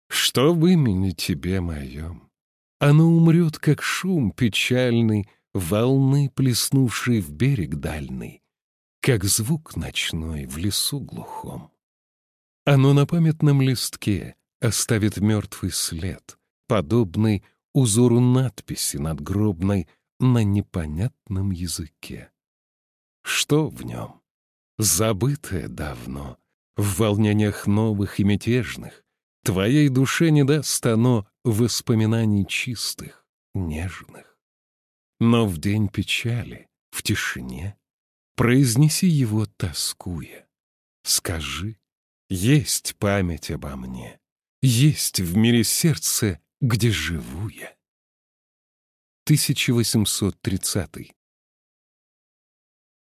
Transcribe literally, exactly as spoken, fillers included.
Что в имени тебе моем? Оно умрет, как шум печальный волны, плеснувшей в берег дальний, как звук ночной в лесу глухом. Оно на памятном листке оставит мертвый след, подобный узору надписи надгробной на непонятном языке. Что в нем? Забытое давно, в волнениях новых и мятежных, твоей душе не даст оно воспоминаний чистых, нежных. Но в день печали, в тишине, произнеси его, тоскуя. Скажи, есть память обо мне, есть в мире сердце, где живу я. тысяча восемьсот тридцатый.